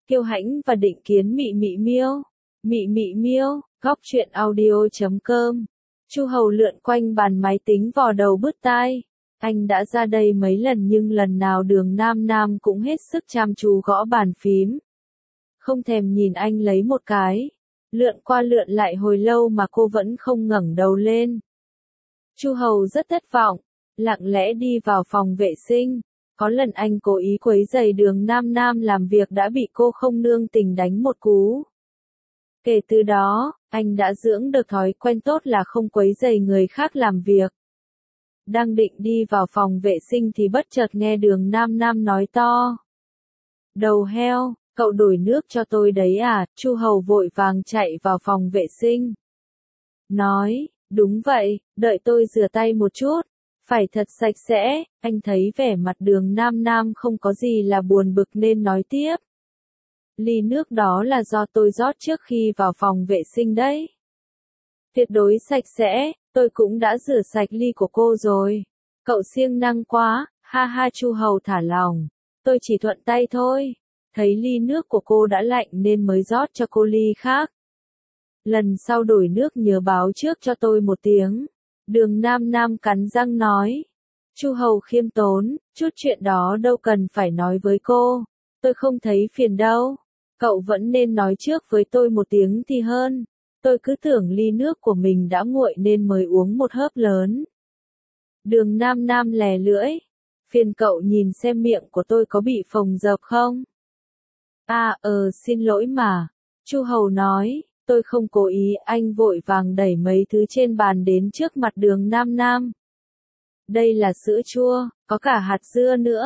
Kiêu Hãnh và Định Kiến Mị Mị Miêu. Mị Mị Miêu, góc truyện audio.com. Chu Hầu lượn quanh bàn máy tính vò đầu bứt tai. Anh đã ra đây mấy lần nhưng lần nào Đường Nam Nam cũng hết sức chăm chú gõ bàn phím. Không thèm nhìn anh lấy một cái. Lượn qua lượn lại hồi lâu mà cô vẫn không ngẩng đầu lên. Chu Hầu rất thất vọng, lặng lẽ đi vào phòng vệ sinh. Có lần anh cố ý quấy rầy Đường Nam Nam làm việc đã bị cô không nương tình đánh một cú. Kể từ đó, anh đã dưỡng được thói quen tốt là không quấy rầy người khác làm việc. Đang định đi vào phòng vệ sinh thì bất chợt nghe Đường Nam Nam nói to. Đầu heo, cậu đổi nước cho tôi đấy à? Chu Hầu vội vàng chạy vào phòng vệ sinh. Nói, đúng vậy, đợi tôi rửa tay một chút. Phải thật sạch sẽ. Anh thấy vẻ mặt Đường Nam Nam không có gì là buồn bực nên nói tiếp. Ly nước đó là do tôi rót trước khi vào phòng vệ sinh đấy. Tuyệt đối sạch sẽ, tôi cũng đã rửa sạch ly của cô rồi. Cậu siêng năng quá, ha ha. Chu Hầu thả lỏng. Tôi chỉ thuận tay thôi. Thấy ly nước của cô đã lạnh nên mới rót cho cô ly khác. Lần sau đổi nước nhớ báo trước cho tôi một tiếng. Đường Nam Nam cắn răng nói. Chu Hầu khiêm tốn, chút chuyện đó đâu cần phải nói với cô. Tôi không thấy phiền đâu. Cậu vẫn nên nói trước với tôi một tiếng thì hơn. Tôi cứ tưởng ly nước của mình đã nguội nên mới uống một hớp lớn. Đường Nam Nam lè lưỡi. Phiền cậu nhìn xem miệng của tôi có bị phồng rộp không? Xin lỗi mà. Chu Hầu nói, tôi không cố ý. Anh vội vàng đẩy mấy thứ trên bàn đến trước mặt Đường Nam Nam. Đây là sữa chua, có cả hạt dưa nữa.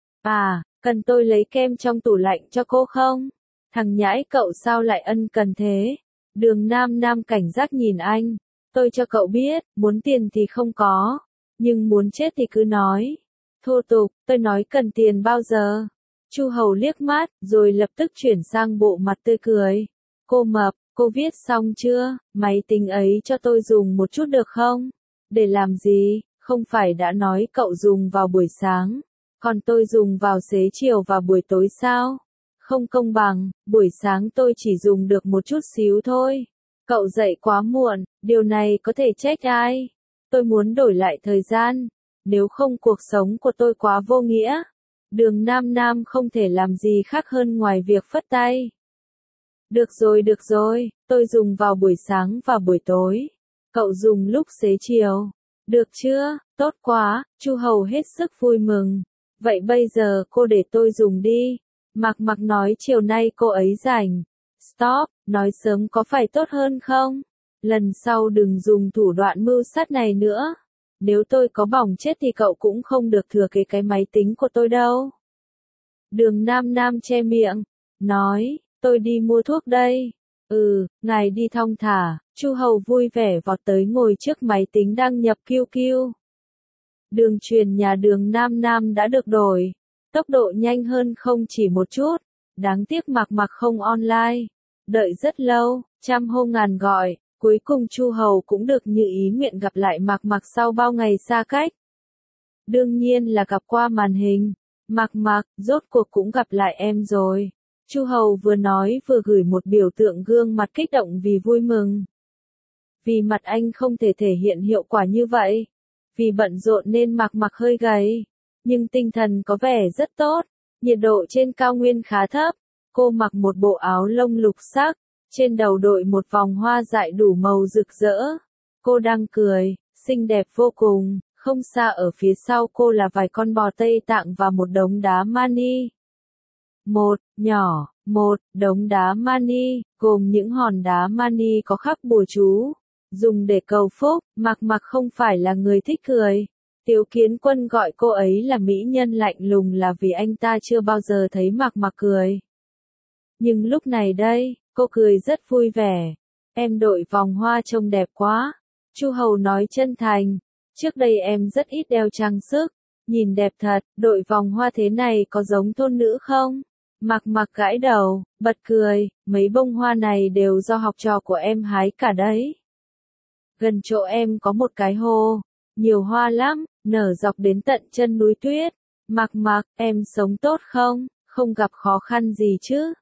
Cần tôi lấy kem trong tủ lạnh cho cô không? Thằng nhãi cậu sao lại ân cần thế? Đường Nam Nam cảnh giác nhìn anh. Tôi cho cậu biết, muốn tiền thì không có. Nhưng muốn chết thì cứ nói. Thô tục, tôi nói cần tiền bao giờ? Chu Hầu liếc mắt, rồi lập tức chuyển sang bộ mặt tươi cười. Cô mập, cô viết xong chưa? Máy tính ấy cho tôi dùng một chút được không? Để làm gì? Không phải đã nói cậu dùng vào buổi sáng. Còn tôi dùng vào xế chiều và buổi tối sao? Không công bằng, buổi sáng tôi chỉ dùng được một chút xíu thôi. Cậu dậy quá muộn, điều này có thể trách ai? Tôi muốn đổi lại thời gian. Nếu không cuộc sống của tôi quá vô nghĩa. Đường Nam Nam không thể làm gì khác hơn ngoài việc phất tay. Được rồi, tôi dùng vào buổi sáng và buổi tối. Cậu dùng lúc xế chiều. Được chưa? Tốt quá. Chu Hầu hết sức vui mừng. Vậy bây giờ cô để tôi dùng đi. Mạc Mạc nói chiều nay cô ấy rảnh. Stop, nói sớm có phải tốt hơn không? Lần sau đừng dùng thủ đoạn mưu sát này nữa. Nếu tôi có bỏng chết thì cậu cũng không được thừa kế cái máy tính của tôi đâu. Đường Nam Nam che miệng, nói, tôi đi mua thuốc đây. Ngài đi thong thả. Chu Hầu vui vẻ vọt tới ngồi trước máy tính đăng nhập QQ. Đường truyền nhà Đường Nam Nam đã được đổi. Tốc độ nhanh hơn không chỉ một chút. Đáng tiếc Mạc Mạc không online. Đợi rất lâu, trăm hô ngàn gọi. Cuối cùng Chu Hầu cũng được như ý nguyện gặp lại Mạc Mạc sau bao ngày xa cách. Đương nhiên là gặp qua màn hình. Mạc Mạc, rốt cuộc cũng gặp lại em rồi. Chu Hầu vừa nói vừa gửi một biểu tượng gương mặt kích động vì vui mừng. Vì mặt anh không thể thể hiện hiệu quả như vậy. Vì bận rộn nên Mạc Mạc hơi gầy. Nhưng tinh thần có vẻ rất tốt. Nhiệt độ trên cao nguyên khá thấp. Cô mặc một bộ áo lông lục sắc. Trên đầu đội một vòng hoa dại đủ màu rực rỡ. Cô đang cười, xinh đẹp vô cùng. Không xa ở phía sau cô là vài con bò Tây Tạng và một đống đá mani. Một đống đá mani, gồm những hòn đá mani có khắc bùa chú. Dùng để cầu phúc. Mạc Mạc không phải là người thích cười. Tiếu Kiến Quân gọi cô ấy là mỹ nhân lạnh lùng là vì anh ta chưa bao giờ thấy Mạc Mạc cười. Nhưng lúc này đây, cô cười rất vui vẻ. Em đội vòng hoa trông đẹp quá. Chu Hầu nói chân thành. Trước đây em rất ít đeo trang sức. Nhìn đẹp thật, đội vòng hoa thế này có giống thôn nữ không? Mạc Mạc gãi đầu, bật cười. Mấy bông hoa này đều do học trò của em hái cả đấy. Gần chỗ em có một cái hồ. Nhiều hoa lắm, nở dọc đến tận chân núi tuyết. Mạc Mạc, em sống tốt không? Không gặp khó khăn gì chứ?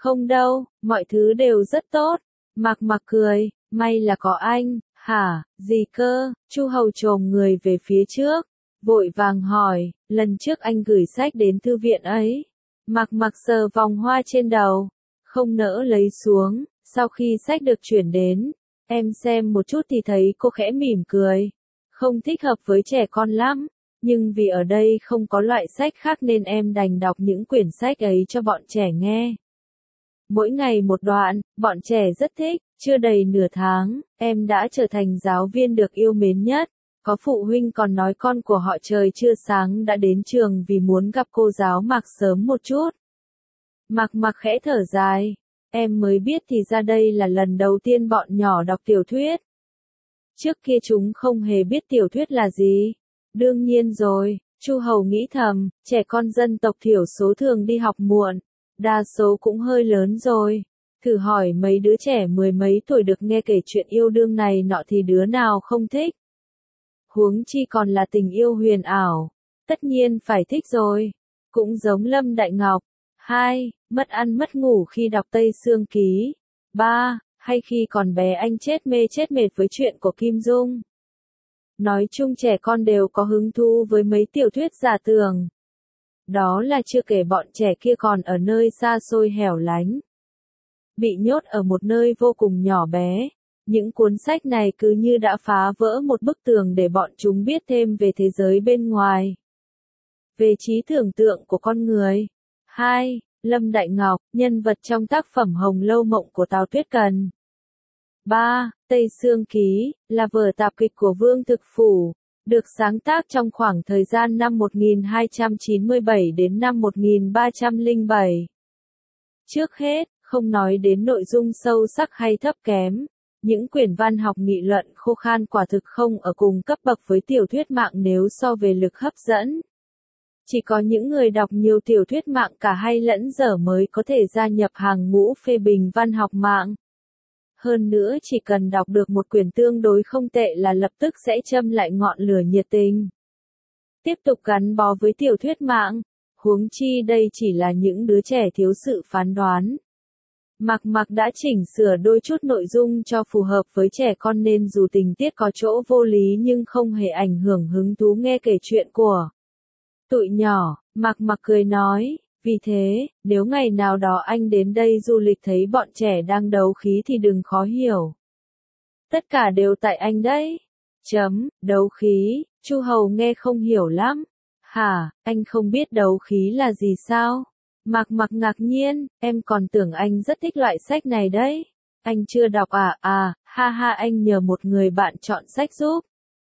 Không đâu, mọi thứ đều rất tốt. Mạc Mạc cười, may là có anh. Hả, gì cơ? Chu Hầu chồm người về phía trước, vội vàng hỏi, lần trước anh gửi sách đến thư viện ấy. Mạc Mạc sờ vòng hoa trên đầu, không nỡ lấy xuống, sau khi sách được chuyển đến, em xem một chút thì thấy cô khẽ mỉm cười. Không thích hợp với trẻ con lắm, nhưng vì ở đây không có loại sách khác nên em đành đọc những quyển sách ấy cho bọn trẻ nghe. Mỗi ngày một đoạn, bọn trẻ rất thích, chưa đầy nửa tháng, em đã trở thành giáo viên được yêu mến nhất. Có phụ huynh còn nói con của họ trời chưa sáng đã đến trường vì muốn gặp cô giáo Mạc sớm một chút. Mạc Mạc khẽ thở dài, em mới biết thì ra đây là lần đầu tiên bọn nhỏ đọc tiểu thuyết. Trước kia chúng không hề biết tiểu thuyết là gì. Đương nhiên rồi, Chu Hầu nghĩ thầm, trẻ con dân tộc thiểu số thường đi học muộn, đa số cũng hơi lớn rồi. Thử hỏi mấy đứa trẻ mười mấy tuổi được nghe kể chuyện yêu đương này nọ thì đứa nào không thích. Huống chi còn là tình yêu huyền ảo. Tất nhiên phải thích rồi. Cũng giống Lâm Đại Ngọc. 2. Mất ăn mất ngủ khi đọc Tây Sương Ký. 3. Hay khi còn bé anh chết mê chết mệt với chuyện của Kim Dung. Nói chung trẻ con đều có hứng thú với mấy tiểu thuyết giả tưởng. Đó là chưa kể bọn trẻ kia còn ở nơi xa xôi hẻo lánh. Bị nhốt ở một nơi vô cùng nhỏ bé. Những cuốn sách này cứ như đã phá vỡ một bức tường để bọn chúng biết thêm về thế giới bên ngoài. Về trí tưởng tượng của con người. 2. Lâm Đại Ngọc, nhân vật trong tác phẩm Hồng Lâu Mộng của Tào Tuyết Cần. 3. Tây Sương Ký, là vở tạp kịch của Vương Thực Phủ, được sáng tác trong khoảng thời gian năm 1297 đến năm 1307. Trước hết, không nói đến nội dung sâu sắc hay thấp kém, những quyển văn học nghị luận khô khan quả thực không ở cùng cấp bậc với tiểu thuyết mạng nếu so về lực hấp dẫn. Chỉ có những người đọc nhiều tiểu thuyết mạng cả hay lẫn dở mới có thể gia nhập hàng ngũ phê bình văn học mạng. Hơn nữa chỉ cần đọc được một quyển tương đối không tệ là lập tức sẽ châm lại ngọn lửa nhiệt tình. Tiếp tục gắn bó với tiểu thuyết mạng, huống chi đây chỉ là những đứa trẻ thiếu sự phán đoán. Mạc Mạc đã chỉnh sửa đôi chút nội dung cho phù hợp với trẻ con nên dù tình tiết có chỗ vô lý nhưng không hề ảnh hưởng hứng thú nghe kể chuyện của tụi nhỏ. Mạc Mạc cười nói, vì thế, nếu ngày nào đó anh đến đây du lịch thấy bọn trẻ đang đấu khí thì đừng khó hiểu. Tất cả đều tại anh đấy. Đấu khí, Chu Hầu nghe không hiểu lắm. Hả, anh không biết đấu khí là gì sao? Mạc Mạc ngạc nhiên, em còn tưởng anh rất thích loại sách này đấy. Anh chưa đọc à? Ha ha, anh nhờ một người bạn chọn sách giúp.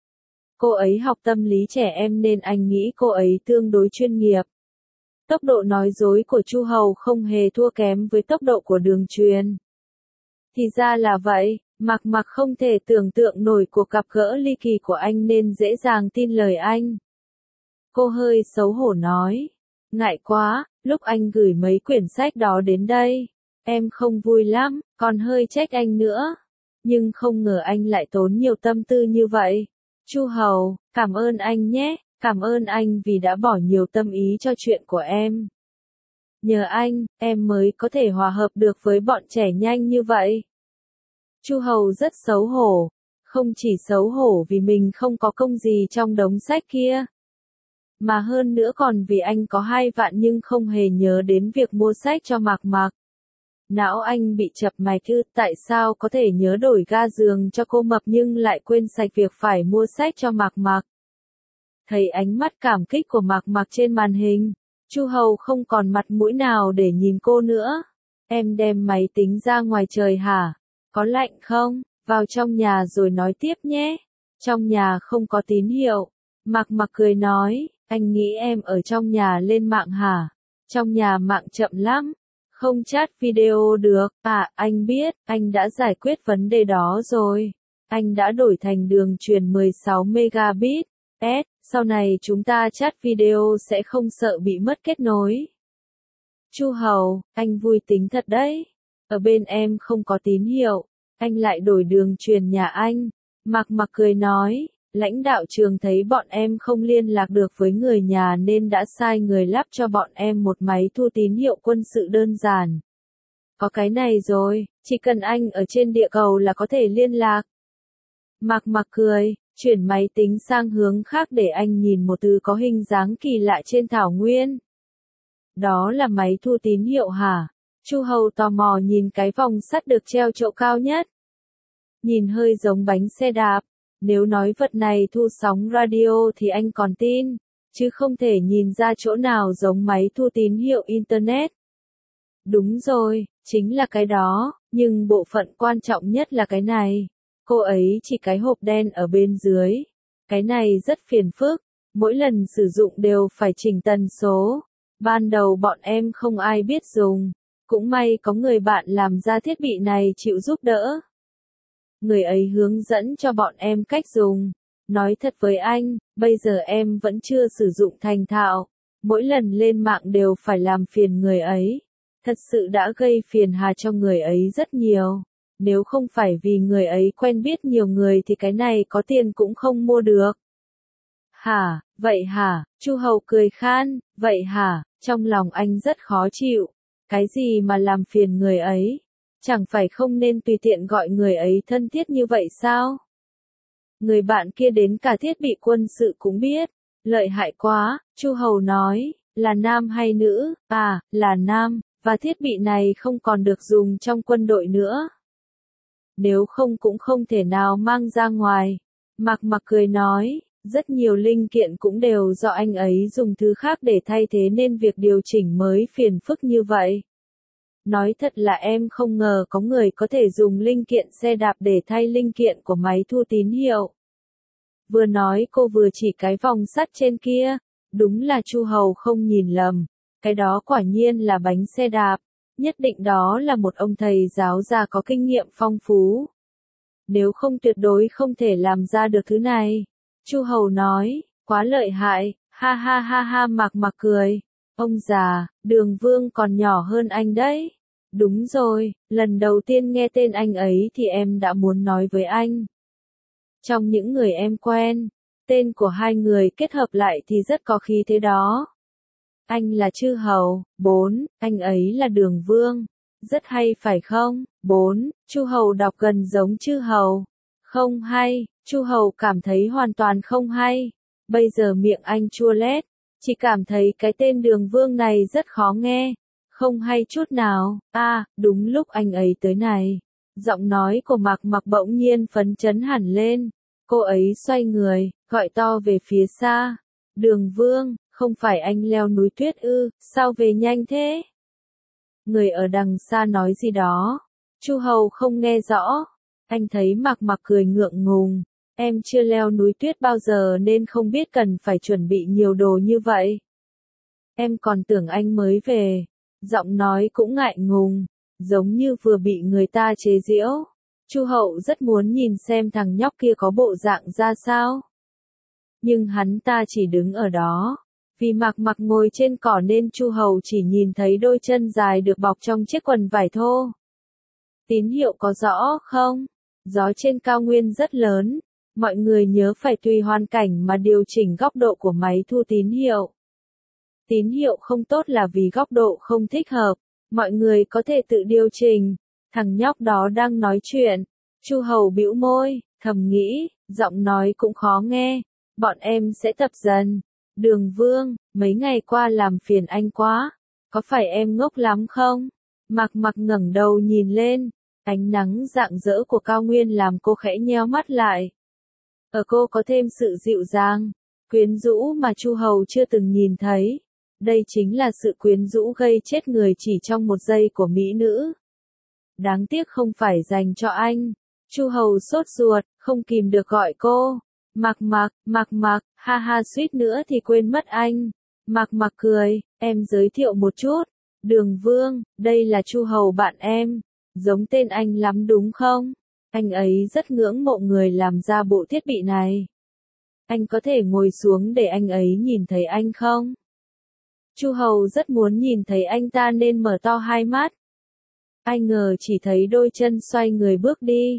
Cô ấy học tâm lý trẻ em nên anh nghĩ cô ấy tương đối chuyên nghiệp. Tốc độ nói dối của Chu Hầu không hề thua kém với tốc độ của Đường Truyền. Thì ra là vậy, Mạc Mạc không thể tưởng tượng nổi cuộc gặp gỡ ly kỳ của anh nên dễ dàng tin lời anh. Cô hơi xấu hổ nói, ngại quá, lúc anh gửi mấy quyển sách đó đến đây, em không vui lắm, còn hơi trách anh nữa. Nhưng không ngờ anh lại tốn nhiều tâm tư như vậy. Chu Hầu, cảm ơn anh nhé, cảm ơn anh vì đã bỏ nhiều tâm ý cho chuyện của em. Nhờ anh, em mới có thể hòa hợp được với bọn trẻ nhanh như vậy. Chu Hầu rất xấu hổ, không chỉ xấu hổ vì mình không có công gì trong đống sách kia, mà hơn nữa còn vì anh có 2 vạn nhưng không hề nhớ đến việc mua sách cho Mạc Mạc. Não anh bị chập mạch ư, tại sao có thể nhớ đổi ga giường cho cô mập nhưng lại quên sạch việc phải mua sách cho Mạc Mạc. Thấy ánh mắt cảm kích của Mạc Mạc trên màn hình, Chu Hầu không còn mặt mũi nào để nhìn cô nữa. Em đem máy tính ra ngoài trời hả? Có lạnh không? Vào trong nhà rồi nói tiếp nhé. Trong nhà không có tín hiệu. Mạc Mạc cười nói, anh nghĩ em ở trong nhà lên mạng hả? Trong nhà mạng chậm lắm. Không chat video được. À, anh biết, anh đã giải quyết vấn đề đó rồi. Anh đã đổi thành đường truyền 16 megabit. Sau này chúng ta chat video sẽ không sợ bị mất kết nối. Chu Hầu, anh vui tính thật đấy. Ở bên em không có tín hiệu, anh lại đổi đường truyền nhà anh. Mạc Mạc cười nói, lãnh đạo trường thấy bọn em không liên lạc được với người nhà nên đã sai người lắp cho bọn em một máy thu tín hiệu quân sự đơn giản. Có cái này rồi, chỉ cần anh ở trên địa cầu là có thể liên lạc. Mạc Mạc cười, chuyển máy tính sang hướng khác để anh nhìn một thứ có hình dáng kỳ lạ trên thảo nguyên. Đó là máy thu tín hiệu hả? Chu Hầu tò mò nhìn cái vòng sắt được treo chỗ cao nhất. Nhìn hơi giống bánh xe đạp, nếu nói vật này thu sóng radio thì anh còn tin, chứ không thể nhìn ra chỗ nào giống máy thu tín hiệu Internet. Đúng rồi, chính là cái đó, nhưng bộ phận quan trọng nhất là cái này. Cô ấy chỉ cái hộp đen ở bên dưới. Cái này rất phiền phức, mỗi lần sử dụng đều phải chỉnh tần số. Ban đầu bọn em không ai biết dùng, cũng may có người bạn làm ra thiết bị này chịu giúp đỡ. Người ấy hướng dẫn cho bọn em cách dùng. Nói thật với anh, bây giờ em vẫn chưa sử dụng thành thạo. Mỗi lần lên mạng đều phải làm phiền người ấy. Thật sự đã gây phiền hà cho người ấy rất nhiều. Nếu không phải vì người ấy quen biết nhiều người thì cái này có tiền cũng không mua được. Hả, vậy hả? Chu Hầu cười khan, vậy hả? Trong lòng anh rất khó chịu. Cái gì mà làm phiền người ấy? Chẳng phải không nên tùy tiện gọi người ấy thân thiết như vậy sao? Người bạn kia đến cả thiết bị quân sự cũng biết. Lợi hại quá, Chu Hầu nói, là nam hay nữ? À, là nam, và thiết bị này không còn được dùng trong quân đội nữa. Nếu không cũng không thể nào mang ra ngoài. Mạc Mạc cười nói, rất nhiều linh kiện cũng đều do anh ấy dùng thứ khác để thay thế nên việc điều chỉnh mới phiền phức như vậy. Nói thật là em không ngờ có người có thể dùng linh kiện xe đạp để thay linh kiện của máy thu tín hiệu. Vừa nói cô vừa chỉ cái vòng sắt trên kia, đúng là Chu Hầu không nhìn lầm, cái đó quả nhiên là bánh xe đạp, nhất định đó là một ông thầy giáo già có kinh nghiệm phong phú. Nếu không tuyệt đối không thể làm ra được thứ này. Chu Hầu nói, quá lợi hại, ha ha ha ha. Mạc Mạc cười, ông già, Đường Vương còn nhỏ hơn anh đấy. Đúng rồi, lần đầu tiên nghe tên anh ấy thì em đã muốn nói với anh. Trong những người em quen, tên của hai người kết hợp lại thì rất có khí thế đó. Anh là Chư Hầu, 4, anh ấy là Đường Vương. Rất hay phải không? 4, Chu Hầu đọc gần giống Chư Hầu. Không hay, Chu Hầu cảm thấy hoàn toàn không hay. Bây giờ miệng anh chua lét, chỉ cảm thấy cái tên Đường Vương này rất khó nghe. Không hay chút nào. À, đúng lúc anh ấy tới này. Giọng nói của Mạc Mạc bỗng nhiên phấn chấn hẳn lên. Cô ấy xoay người, gọi to về phía xa. Đường Vương, không phải anh leo núi tuyết ư, sao về nhanh thế? Người ở đằng xa nói gì đó. Chu Hầu không nghe rõ. Anh thấy Mạc Mạc cười ngượng ngùng. Em chưa leo núi tuyết bao giờ nên không biết cần phải chuẩn bị nhiều đồ như vậy. Em còn tưởng anh mới về. Giọng nói cũng ngại ngùng, giống như vừa bị người ta chế giễu. Chu Hậu rất muốn nhìn xem thằng nhóc kia có bộ dạng ra sao. Nhưng hắn ta chỉ đứng ở đó. Vì Mạc Mạc ngồi trên cỏ nên Chu Hầu chỉ nhìn thấy đôi chân dài được bọc trong chiếc quần vải thô. Tín hiệu có rõ không? Gió trên cao nguyên rất lớn. Mọi người nhớ phải tùy hoàn cảnh mà điều chỉnh góc độ của máy thu tín hiệu. Tín hiệu không tốt là vì góc độ không thích hợp. Mọi người có thể tự điều chỉnh. Thằng nhóc đó đang nói chuyện. Chu Hầu bĩu môi, thầm nghĩ, giọng nói cũng khó nghe. Bọn em sẽ tập dần. Đường Vương, mấy ngày qua làm phiền anh quá. Có phải em ngốc lắm không? Mạc Mạc ngẩng đầu nhìn lên. Ánh nắng rạng rỡ của cao nguyên làm cô khẽ nheo mắt lại. Ở cô có thêm sự dịu dàng, quyến rũ mà Chu Hầu chưa từng nhìn thấy. Đây chính là sự quyến rũ gây chết người chỉ trong một giây của mỹ nữ. Đáng tiếc không phải dành cho anh. Chu Hầu sốt ruột, không kìm được gọi cô. Mạc Mạc, Mạc Mạc, ha ha suýt nữa thì quên mất anh. Mạc Mạc cười, em giới thiệu một chút. Đường Vương, đây là Chu Hầu bạn em. Giống tên anh lắm đúng không? Anh ấy rất ngưỡng mộ người làm ra bộ thiết bị này. Anh có thể ngồi xuống để anh ấy nhìn thấy anh không? Chu Hầu rất muốn nhìn thấy anh ta nên mở to hai mắt. Ai ngờ chỉ thấy đôi chân xoay người bước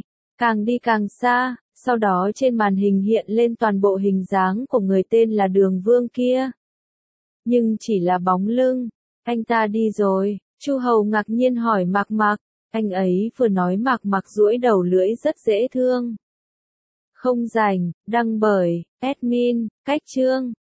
đi càng xa, sau đó trên màn hình hiện lên toàn bộ hình dáng của người tên là Đường Vương kia. Nhưng chỉ là bóng lưng, anh ta đi rồi, Chu Hầu ngạc nhiên hỏi Mạc Mạc, anh ấy vừa nói Mạc Mạc duỗi đầu lưỡi rất dễ thương. Không rảnh, đăng bởi, admin, Cách Chương.